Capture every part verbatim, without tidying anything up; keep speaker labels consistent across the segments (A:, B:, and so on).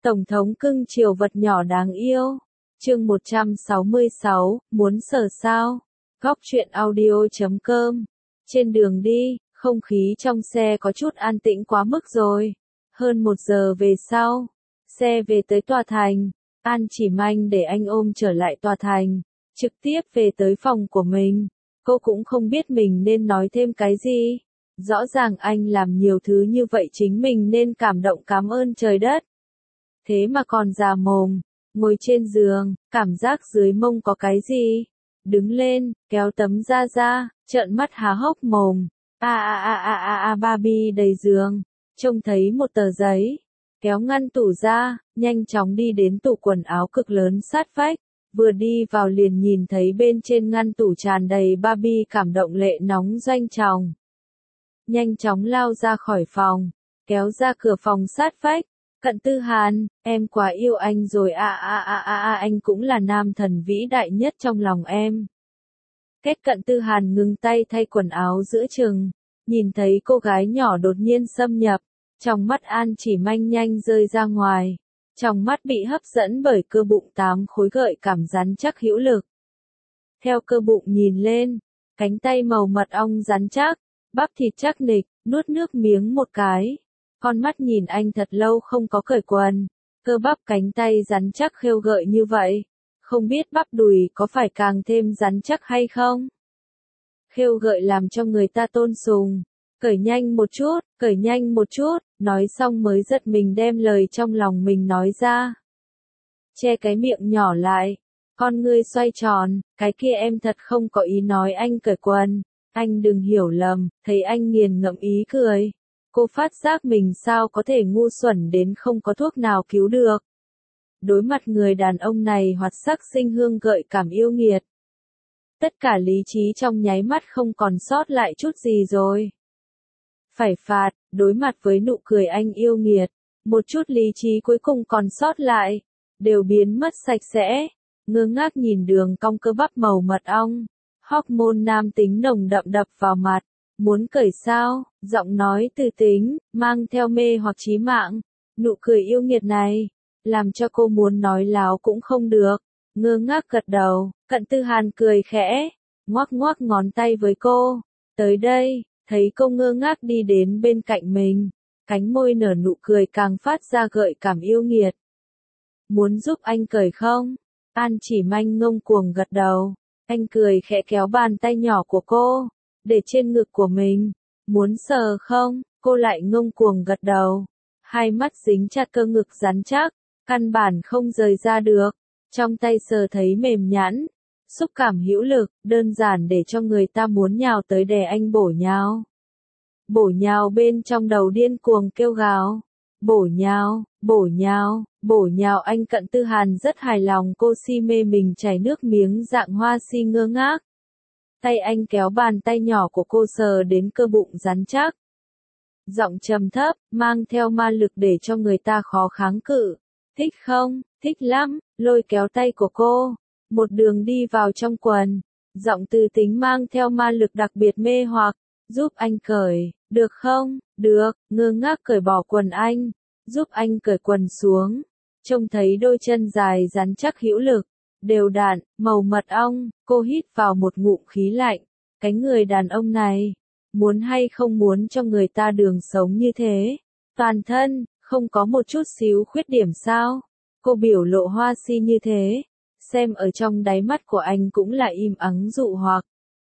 A: Tổng thống cưng chiều vật nhỏ đáng yêu. Chương một trăm sáu mươi sáu, muốn sờ sao? Góc truyện audio chấm com. Trên đường đi, không khí trong xe có chút an tĩnh quá mức rồi. Hơn một giờ về sau, xe về tới tòa thành. An chỉ manh để anh ôm trở lại tòa thành, trực tiếp về tới phòng của mình. Cô cũng không biết mình nên nói thêm cái gì. Rõ ràng anh làm nhiều thứ như vậy chính mình nên cảm động cảm ơn trời đất. Thế mà còn già mồm, ngồi trên giường, cảm giác dưới mông có cái gì. Đứng lên, kéo tấm da ra, trợn mắt há hốc mồm. A a a a a a Barbie đầy giường, trông thấy một tờ giấy, kéo ngăn tủ ra, nhanh chóng đi đến tủ quần áo cực lớn sát vách. Vừa đi vào liền nhìn thấy bên trên ngăn tủ tràn đầy Barbie cảm động lệ nóng doanh tròng. Nhanh chóng lao ra khỏi phòng, kéo ra cửa phòng sát vách. Cận Tư Hàn, em quá yêu anh rồi a a a a a anh cũng là nam thần vĩ đại nhất trong lòng em. Kết Cận Tư Hàn ngừng tay thay quần áo giữa chừng, nhìn thấy cô gái nhỏ đột nhiên xâm nhập, trong mắt An chỉ manh nhanh rơi ra ngoài, trong mắt bị hấp dẫn bởi cơ bụng tám khối gợi cảm rắn chắc hữu lực. Theo cơ bụng nhìn lên, cánh tay màu mật ong rắn chắc, bắp thịt chắc nịch, nuốt nước miếng một cái. Con mắt nhìn anh thật lâu không có cởi quần, cơ bắp cánh tay rắn chắc khêu gợi như vậy, không biết bắp đùi có phải càng thêm rắn chắc hay không? Khêu gợi làm cho người ta tôn sùng, cởi nhanh một chút, cởi nhanh một chút, nói xong mới giật mình đem lời trong lòng mình nói ra. Che cái miệng nhỏ lại, con ngươi xoay tròn, cái kia em thật không có ý nói anh cởi quần, anh đừng hiểu lầm, thấy anh nghiền ngẫm ý cười. Cô phát giác mình sao có thể ngu xuẩn đến không có thuốc nào cứu được. Đối mặt người đàn ông này hoạt sắc sinh hương gợi cảm yêu nghiệt. Tất cả lý trí trong nháy mắt không còn sót lại chút gì rồi. Phải phạt, đối mặt với nụ cười anh yêu nghiệt, một chút lý trí cuối cùng còn sót lại, đều biến mất sạch sẽ. Ngơ ngác nhìn đường cong cơ bắp màu mật ong, hormone nam tính nồng đậm đập vào mặt. Muốn cởi sao, giọng nói từ tính, mang theo mê hoặc chí mạng, nụ cười yêu nghiệt này, làm cho cô muốn nói láo cũng không được, ngơ ngác gật đầu. Cận Tư Hàn cười khẽ, ngoắc ngoắc ngón tay với cô, tới đây, thấy cô ngơ ngác đi đến bên cạnh mình, cánh môi nở nụ cười càng phát ra gợi cảm yêu nghiệt. Muốn giúp anh cởi không? An chỉ manh ngông cuồng gật đầu, anh cười khẽ kéo bàn tay nhỏ của cô, để trên ngực của mình. Muốn sờ không? Cô lại ngông cuồng gật đầu. Hai mắt dính chặt cơ ngực rắn chắc, căn bản không rời ra được. Trong tay sờ thấy mềm nhẵn, xúc cảm hữu lực, đơn giản để cho người ta muốn nhào tới đè anh bổ nhào. Bổ nhào bên trong đầu điên cuồng kêu gào. Bổ nhào, bổ nhào, bổ nhào anh. Cận Tư Hàn rất hài lòng cô si mê mình chảy nước miếng dạng hoa si ngơ ngác. Tay anh kéo bàn tay nhỏ của cô sờ đến cơ bụng rắn chắc. Giọng trầm thấp, mang theo ma lực để cho người ta khó kháng cự. Thích không? Thích lắm, lôi kéo tay của cô. Một đường đi vào trong quần. Giọng từ tính mang theo ma lực đặc biệt mê hoặc. Giúp anh cởi, được không? Được, ngơ ngác cởi bỏ quần anh. Giúp anh cởi quần xuống. Trông thấy đôi chân dài rắn chắc hữu lực. Đều đặn, màu mật ong, cô hít vào một ngụm khí lạnh. Cái người đàn ông này, muốn hay không muốn cho người ta đường sống như thế. Toàn thân, không có một chút xíu khuyết điểm sao. Cô biểu lộ hoa si như thế, xem ở trong đáy mắt của anh cũng là im ắng dụ hoặc.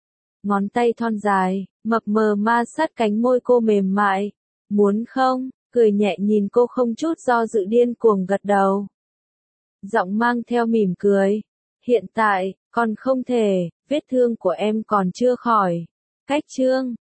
A: Ngón tay thon dài, mập mờ ma sát cánh môi cô mềm mại. Muốn không? Cười nhẹ nhìn cô không chút do dự điên cuồng gật đầu. Giọng mang theo mỉm cười. Hiện tại, còn không thể, vết thương của em còn chưa khỏi. Cách chương,